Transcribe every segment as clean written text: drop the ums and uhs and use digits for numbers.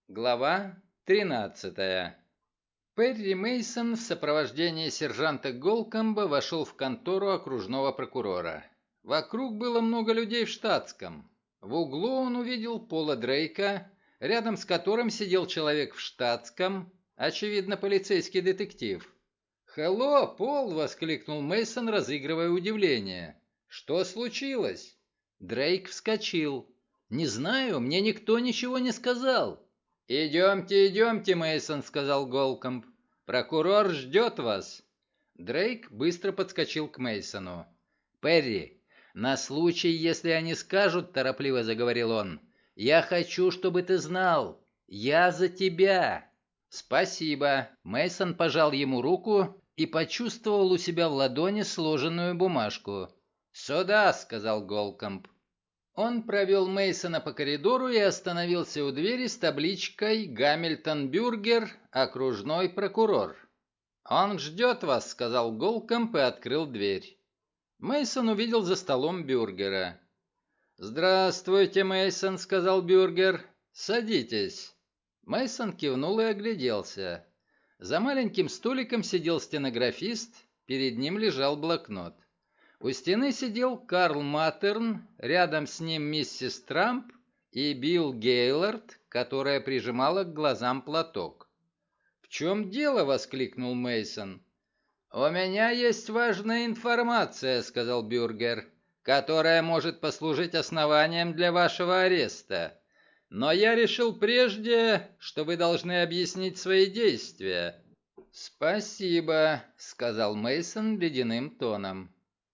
Глава 13. Перри Мейсон в сопровождении сержанта Голкомба вошел в контору окружного прокурора. Вокруг было много людей в штатском. В углу он увидел Пола Дрейка, рядом с которым сидел человек в штатском, очевидно, полицейский детектив. «Хелло, Пол!» — воскликнул Мейсон, разыгрывая удивление. «Что случилось?» Дрейк вскочил. «Не знаю, мне никто ничего не сказал». «Идемте, идемте, Мейсон», — сказал Голкомб. «Прокурор ждет вас». Дрейк быстро подскочил к Мейсону. «Перри, на случай, если они скажут, — торопливо заговорил он, — я хочу, чтобы ты знал, я за тебя». «Спасибо». Мейсон пожал ему руку и почувствовал у себя в ладони сложенную бумажку. «Сюда», — сказал Голкомб. Он провел Мейсона по коридору и остановился у двери с табличкой «Гамильтон Бюргер, окружной прокурор». «Он ждет вас», — сказал Голкомб и открыл дверь. Мейсон увидел за столом Бюргера. «Здравствуйте, Мейсон», — сказал Бюргер. «Садитесь». Мейсон кивнул и огляделся. За маленьким столиком сидел стенографист, перед ним лежал блокнот. У стены сидел Карл Маттерн, рядом с ним миссис Трамп и Билл Гейлорд, которая прижимала к глазам платок. «В чем дело?» — воскликнул Мейсон. «У меня есть важная информация», — сказал Бюргер, «которая может послужить основанием для вашего ареста. Но я решил прежде, что вы должны объяснить свои действия». «Спасибо», — сказал Мейсон ледяным тоном.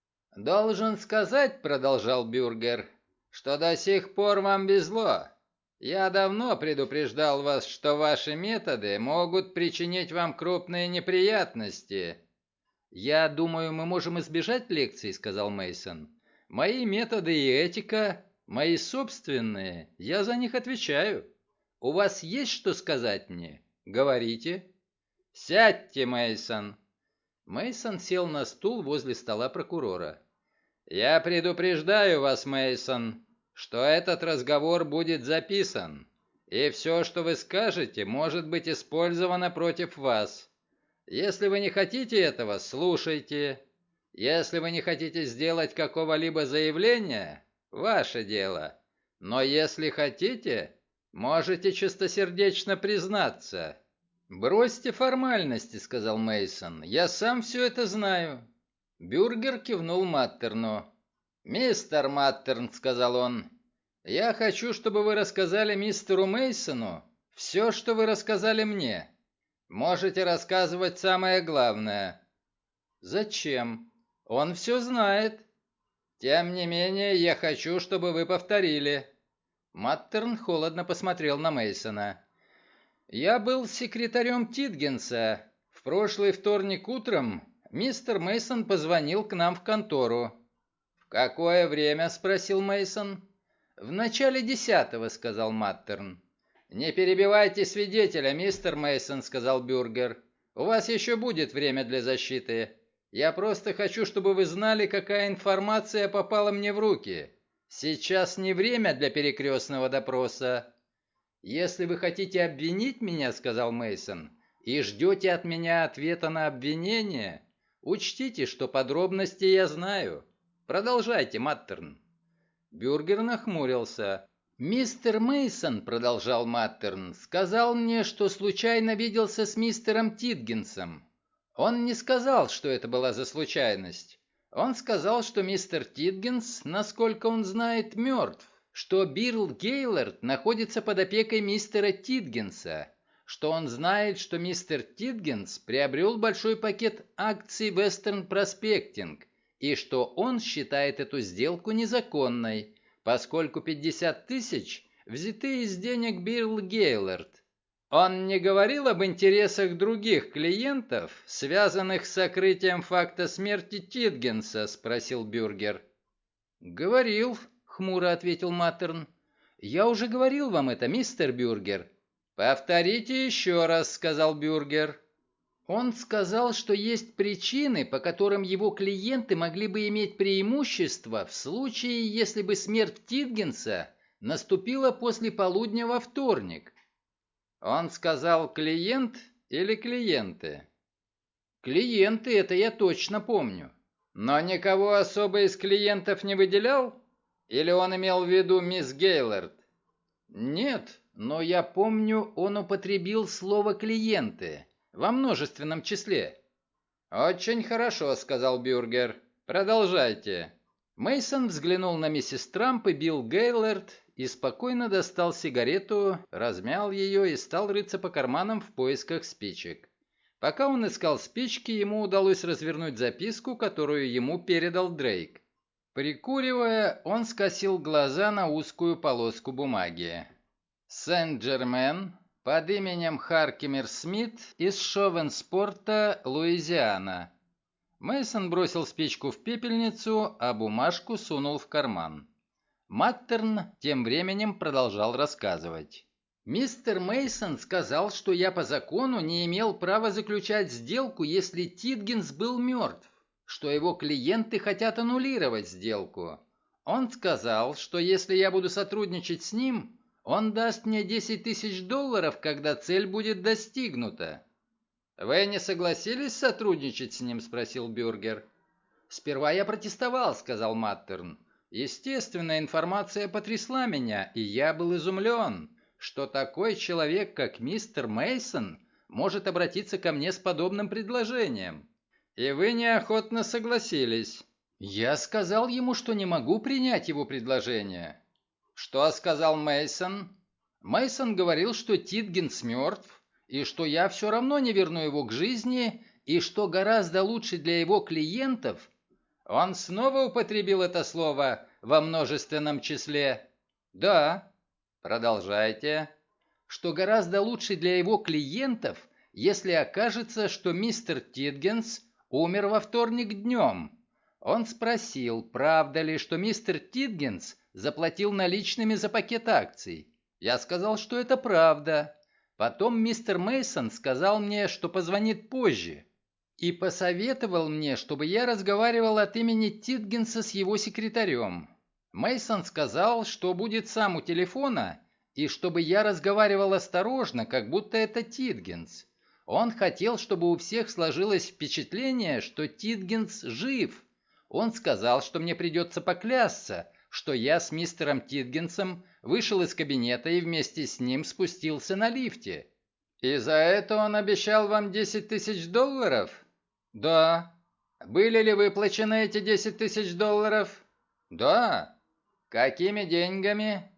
«Должен сказать, — продолжал Бюргер, — что до сих пор вам везло. Я давно предупреждал вас, что ваши методы могут причинить вам крупные неприятности». «Я думаю, мы можем избежать лекций, — сказал Мейсон. Мои методы и этика, мои собственные, я за них отвечаю. У вас есть что сказать мне? Говорите». «Сядьте, Мейсон». Мейсон сел на стул возле стола прокурора. «Я предупреждаю вас, Мейсон, что этот разговор будет записан, и все, что вы скажете, может быть использовано против вас. Если вы не хотите этого, слушайте. Если вы не хотите сделать какого-либо заявления, ваше дело. Но если хотите, можете чистосердечно признаться». «Бросьте формальности», — сказал Мейсон. «Я сам все это знаю». Бюргер кивнул Маттерну. «Мистер Маттерн», — сказал он, — «я хочу, чтобы вы рассказали мистеру Мейсону все, что вы рассказали мне. Можете рассказывать самое главное». «Зачем? Он все знает». «Тем не менее, я хочу, чтобы вы повторили». Маттерн холодно посмотрел на Мейсона. «Я был секретарем Титгенса. В прошлый вторник утром мистер Мейсон позвонил к нам в контору». «В какое время?» — спросил Мейсон. «В начале 10-го», — сказал Маттерн. «Не перебивайте свидетеля, мистер Мейсон», — сказал Бюргер. «У вас еще будет время для защиты. Я просто хочу, чтобы вы знали, какая информация попала мне в руки. Сейчас не время для перекрестного допроса». «Если вы хотите обвинить меня, — сказал Мейсон, — и ждете от меня ответа на обвинение, учтите, что подробности я знаю. Продолжайте, Маттерн». Бюргер нахмурился. «Мистер Мейсон, — продолжал Маттерн, — сказал мне, что случайно виделся с мистером Титгенсом. Он не сказал, что это была за случайность. Он сказал, что мистер Титгенс, насколько он знает, мертв, что Билл Гейлорд находится под опекой мистера Титгенса, что он знает, что мистер Титгенс приобрел большой пакет акций Western Prospecting, и что он считает эту сделку незаконной, поскольку 50 тысяч взяты из денег Билл Гейлорд. Он не говорил об интересах других клиентов, связанных с сокрытием факта смерти Титгенса, спросил Бюргер. «Говорил», — хмуро ответил Маттерн. «Я уже говорил вам это, мистер Бюргер». «Повторите еще раз», — сказал Бюргер. «Он сказал, что есть причины, по которым его клиенты могли бы иметь преимущество в случае, если бы смерть Титгенса наступила после полудня во вторник». Он сказал клиент или клиенты? Клиенты, это я точно помню. Но никого особо из клиентов не выделял? Или он имел в виду мисс Гейлорд? Нет, но я помню, он употребил слово «клиенты» во множественном числе. «Очень хорошо», — сказал Бюргер. «Продолжайте». Мейсон взглянул на миссис Трамп и Билл Гейлорд и спокойно достал сигарету, размял ее и стал рыться по карманам в поисках спичек. Пока он искал спички, ему удалось развернуть записку, которую ему передал Дрейк. Прикуривая, он скосил глаза на узкую полоску бумаги. Сент-Джермен под именем Харкимер Смит из Шовенспорта, Луизиана. Мейсон бросил спичку в пепельницу, а бумажку сунул в карман. Маттерн тем временем продолжал рассказывать. «Мистер Мейсон сказал, что я по закону не имел права заключать сделку, если Титгенс был мертв, что его клиенты хотят аннулировать сделку. Он сказал, что если я буду сотрудничать с ним, он даст мне 10 тысяч долларов, когда цель будет достигнута». «Вы не согласились сотрудничать с ним?» – спросил Бюргер. «Сперва я протестовал», – сказал Маттерн. «Естественно, информация потрясла меня, и я был изумлен, что такой человек, как мистер Мейсон, может обратиться ко мне с подобным предложением. И вы неохотно согласились». «Я сказал ему, что не могу принять его предложение». «Что сказал Мейсон?» «Мейсон говорил, что Титгенс мертв, и что я все равно не верну его к жизни, и что гораздо лучше для его клиентов...» Он снова употребил это слово во множественном числе. «Да». «Продолжайте». «Что гораздо лучше для его клиентов, если окажется, что мистер Титгенс умер во вторник днем». Он спросил, правда ли, что мистер Титгенс заплатил наличными за пакет акций. Я сказал, что это правда. Потом мистер Мейсон сказал мне, что позвонит позже, и посоветовал мне, чтобы я разговаривал от имени Титгенса с его секретарем. Мейсон сказал, что будет сам у телефона, и чтобы я разговаривал осторожно, как будто это Титгенс. Он хотел, чтобы у всех сложилось впечатление, что Титгенс жив. Он сказал, что мне придется поклясться, что я с мистером Титгенсом вышел из кабинета и вместе с ним спустился на лифте. «И за это он обещал вам 10 тысяч долларов?» «Да». «Были ли выплачены эти 10 тысяч долларов?» «Да». «Какими деньгами?»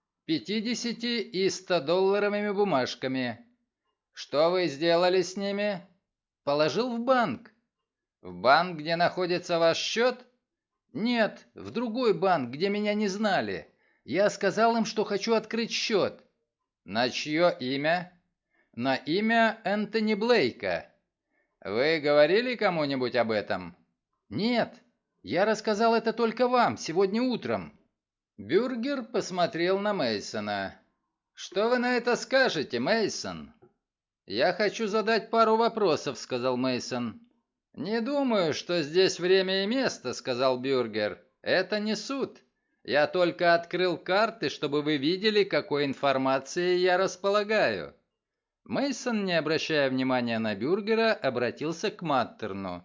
50 и 100-долларовыми бумажками. Что вы сделали с ними? Положил в банк. В банк, где находится ваш счет? Нет, в другой банк, где меня не знали. Я сказал им, что хочу открыть счет. На чье имя? На имя Энтони Блейка. Вы говорили кому-нибудь об этом? Нет, я рассказал это только вам сегодня утром. Бюргер посмотрел на Мейсона. Что вы на это скажете, Мейсон? Я хочу задать пару вопросов, сказал Мейсон. Не думаю, что здесь время и место, сказал Бюргер. Это не суд. Я только открыл карты, чтобы вы видели, какой информацией я располагаю. Мейсон, не обращая внимания на Бюргера, обратился к Маттерну.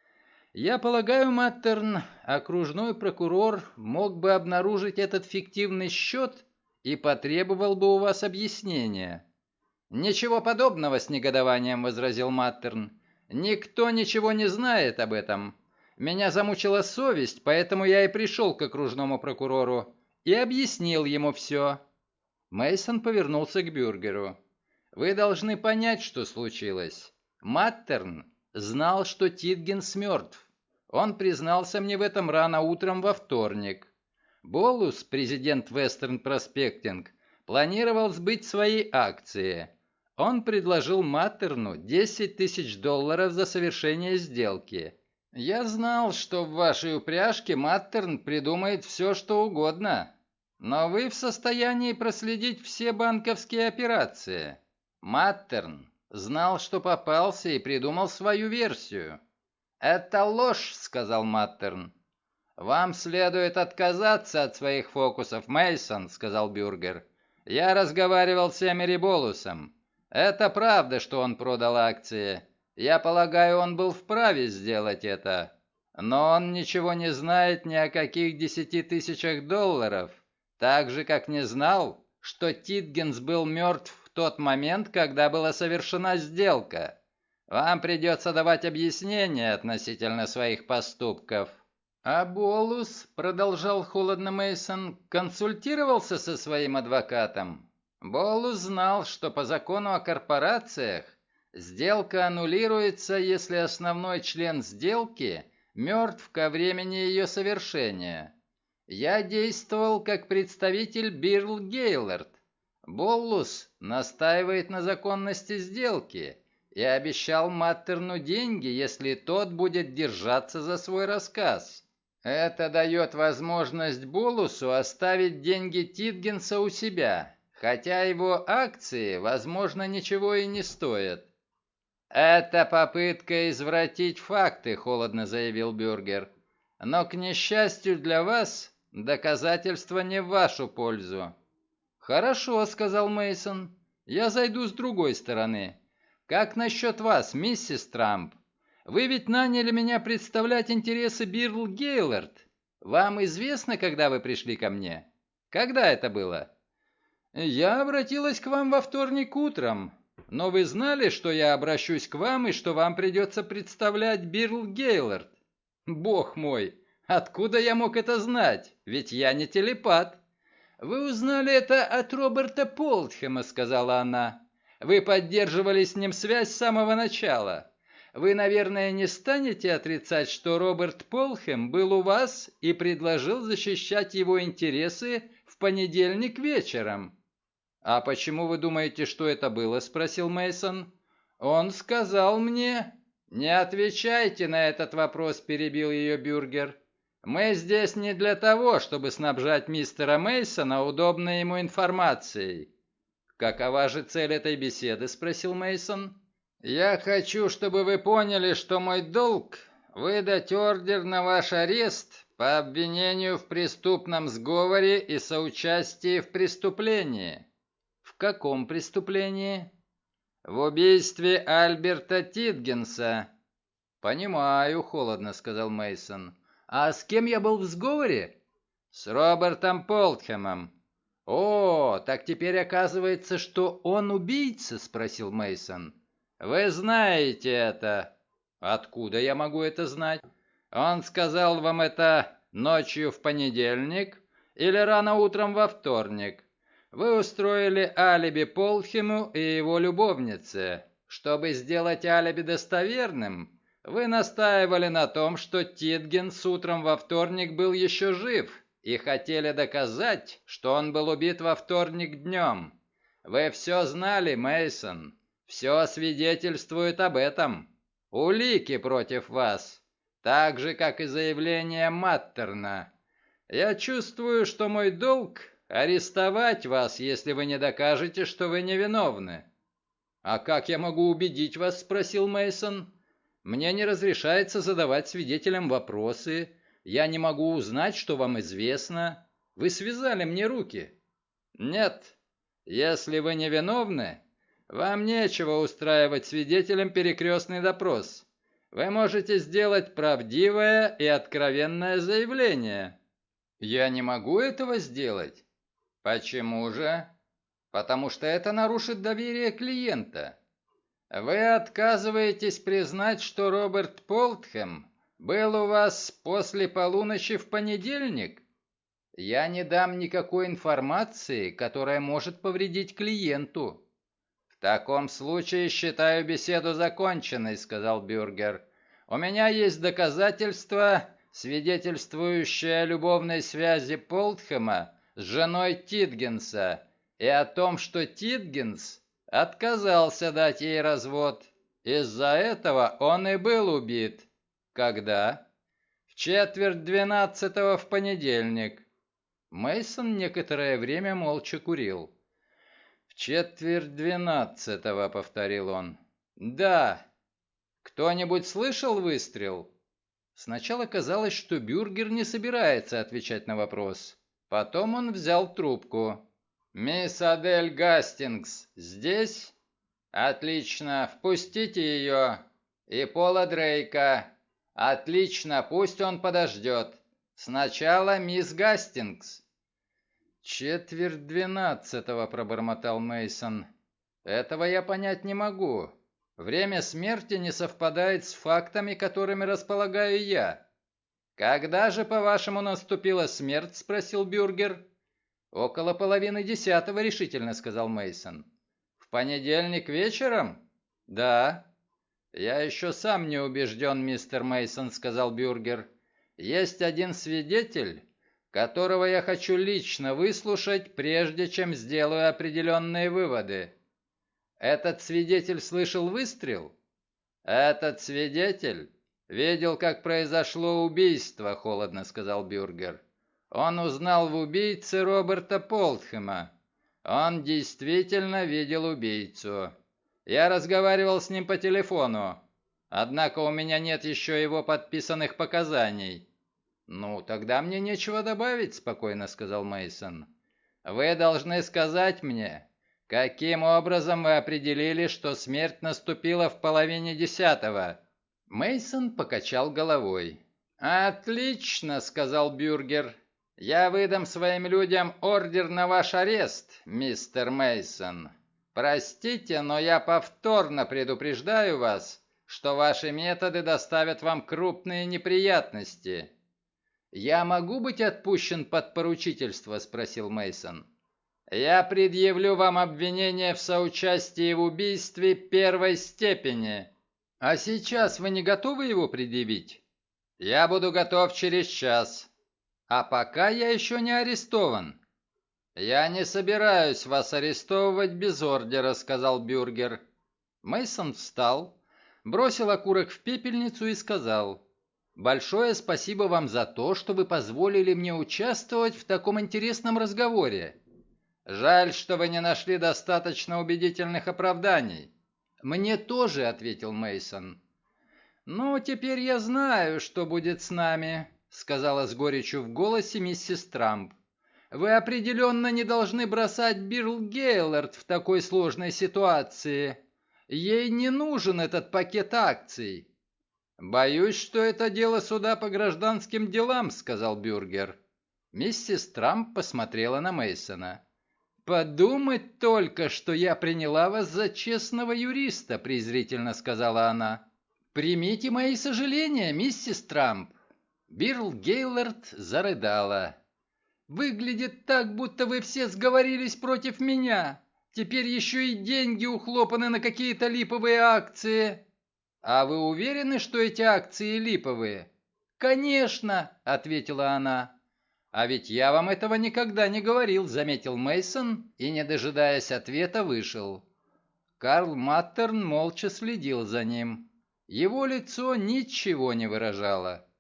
«Я полагаю, Маттерн, окружной прокурор мог бы обнаружить этот фиктивный счет и потребовал бы у вас объяснения». «Ничего подобного», — с негодованием возразил Маттерн. «Никто ничего не знает об этом. Меня замучила совесть, поэтому я и пришел к окружному прокурору и объяснил ему все». Мейсон повернулся к Бюргеру. «Вы должны понять, что случилось. Маттерн знал, что Титгенс мертв. Он признался мне в этом рано утром во вторник. Болус, президент Western Prospecting, планировал сбыть свои акции. Он предложил Маттерну 10 тысяч долларов за совершение сделки. Я знал, что в вашей упряжке Маттерн придумает все, что угодно. Но вы в состоянии проследить все банковские операции. Маттерн знал, что попался и придумал свою версию. «Это ложь», — сказал Маттерн. «Вам следует отказаться от своих фокусов, Мейсон», — сказал Бюргер. «Я разговаривал с Эмери Болусом. Это правда, что он продал акции. Я полагаю, он был вправе сделать это. Но он ничего не знает ни о каких 10 000 долларов, так же, как не знал, что Титгенс был мертв в тот момент, когда была совершена сделка. Вам придется давать объяснения относительно своих поступков. А Болус, продолжал холодно Мейсон, консультировался со своим адвокатом. Болус знал, что по закону о корпорациях сделка аннулируется, если основной член сделки мертв ко времени ее совершения. Я действовал как представитель Бирл Гейлорд. Боллус настаивает на законности сделки и обещал Маттерну деньги, если тот будет держаться за свой рассказ. Это дает возможность Боллусу оставить деньги Титгенса у себя, хотя его акции, возможно, ничего и не стоят. «Это попытка извратить факты», — холодно заявил Бюргер. «Но, к несчастью для вас, доказательства не в вашу пользу». «Хорошо», — сказал Мейсон. «Я зайду с другой стороны. Как насчет вас, миссис Трамп? Вы ведь наняли меня представлять интересы Бирл Гейлорд. Вам известно, когда вы пришли ко мне? Когда это было?» «Я обратилась к вам во вторник утром. Но вы знали, что я обращусь к вам и что вам придется представлять Бирл Гейлорд? Бог мой, откуда я мог это знать? Ведь я не телепат». «Вы узнали это от Роберта Полтхэма», — сказала она. «Вы поддерживали с ним связь с самого начала. Вы, наверное, не станете отрицать, что Роберт Полтхэм был у вас и предложил защищать его интересы в понедельник вечером». «А почему вы думаете, что это было?» — спросил Мейсон. «Он сказал мне...» «Не отвечайте на этот вопрос», — перебил ее Бюргер. «Мы здесь не для того, чтобы снабжать мистера Мейсона удобной ему информацией». «Какова же цель этой беседы?» — спросил Мейсон. «Я хочу, чтобы вы поняли, что мой долг — выдать ордер на ваш арест по обвинению в преступном сговоре и соучастии в преступлении». «В каком преступлении?» «В убийстве Альберта Титгенса». «Понимаю», — холодно сказал Мейсон. «А с кем я был в сговоре?» «С Робертом Полтхэмом». «О, так теперь оказывается, что он убийца?» — спросил Мейсон. «Вы знаете это». «Откуда я могу это знать?» «Он сказал вам это ночью в понедельник или рано утром во вторник?» Вы устроили алиби Полтхэму и его любовнице. Чтобы сделать алиби достоверным, вы настаивали на том, что Титгенс утром во вторник был еще жив, и хотели доказать, что он был убит во вторник днем. Вы все знали, Мейсон. Все свидетельствует об этом. Улики против вас, так же, как и заявление Маттерна. Я чувствую, что мой долг — арестовать вас, если вы не докажете, что вы невиновны». «А как я могу убедить вас?» — спросил Мейсон. «Мне не разрешается задавать свидетелям вопросы. Я не могу узнать, что вам известно. Вы связали мне руки». «Нет, если вы невиновны, вам нечего устраивать свидетелям перекрестный допрос. Вы можете сделать правдивое и откровенное заявление». «Я не могу этого сделать». «Почему же?» «Потому что это нарушит доверие клиента». «Вы отказываетесь признать, что Роберт Полтхэм был у вас после полуночи в понедельник?» «Я не дам никакой информации, которая может повредить клиенту». «В таком случае считаю беседу законченной», — сказал Бюргер. «У меня есть доказательства, свидетельствующие о любовной связи Полтхэма с женой Титгенса и о том, что Титгенс отказался дать ей развод. Из-за этого он и был убит». «Когда?» «В 11:45 в понедельник». Мейсон некоторое время молча курил. «В 11:45, повторил он. «Да. Кто-нибудь слышал выстрел?» Сначала казалось, что Бюргер не собирается отвечать на вопрос. Потом он взял трубку. «Мисс Адель Гастингс здесь?» Отлично, впустите ее. И Пола Дрейка. Отлично, пусть он подождет. Сначала мисс Гастингс. 11:45, пробормотал Мейсон. Этого я понять не могу. Время смерти не совпадает с фактами, которыми располагаю я. Когда же, по-вашему, наступила смерть? Спросил Бюргер. Около 9:30, решительно сказал Мейсон. В понедельник вечером? Да. Я еще сам не убежден, мистер Мейсон, сказал Бюргер. Есть один свидетель, которого я хочу лично выслушать, прежде чем сделаю определенные выводы. Этот свидетель слышал выстрел? Этот свидетель видел, как произошло убийство, холодно сказал Бюргер. Он узнал в убийце Роберта Полтхэма. Он действительно видел убийцу. Я разговаривал с ним по телефону. Однако у меня нет еще его подписанных показаний. Ну, тогда мне нечего добавить, спокойно сказал Мейсон. Вы должны сказать мне, каким образом вы определили, что смерть наступила в 9:30? Мейсон покачал головой. Отлично, сказал Бюргер. Я выдам своим людям ордер на ваш арест, мистер Мейсон. Простите, но я повторно предупреждаю вас, что ваши методы доставят вам крупные неприятности. Я могу быть отпущен под поручительство, спросил Мейсон. Я предъявлю вам обвинение в соучастии в убийстве первой степени. А сейчас вы не готовы его предъявить? Я буду готов через час. А пока я еще не арестован. Я не собираюсь вас арестовывать без ордера, сказал Бюргер. Мейсон встал, бросил окурок в пепельницу и сказал: «Большое спасибо вам за то, что вы позволили мне участвовать в таком интересном разговоре. Жаль, что вы не нашли достаточно убедительных оправданий». «Мне тоже», — ответил Мейсон. «Ну, теперь я знаю, что будет с нами», — сказала с горечью в голосе миссис Трамп. «Вы определенно не должны бросать Бирл Гейлорд в такой сложной ситуации. Ей не нужен этот пакет акций». «Боюсь, что это дело суда по гражданским делам», — сказал Бюргер. Миссис Трамп посмотрела на Мейсона. «Подумать только, что я приняла вас за честного юриста», — презрительно сказала она. «Примите мои сожаления, миссис Трамп». Бирл Гейлорд зарыдала. «Выглядит так, будто вы все сговорились против меня. Теперь еще и деньги ухлопаны на какие-то липовые акции». «А вы уверены, что эти акции липовые?» «Конечно», — ответила она. «А ведь я вам этого никогда не говорил», — заметил Мейсон и, не дожидаясь ответа, вышел. Карл Маттерн молча следил за ним. Его лицо ничего не выражало.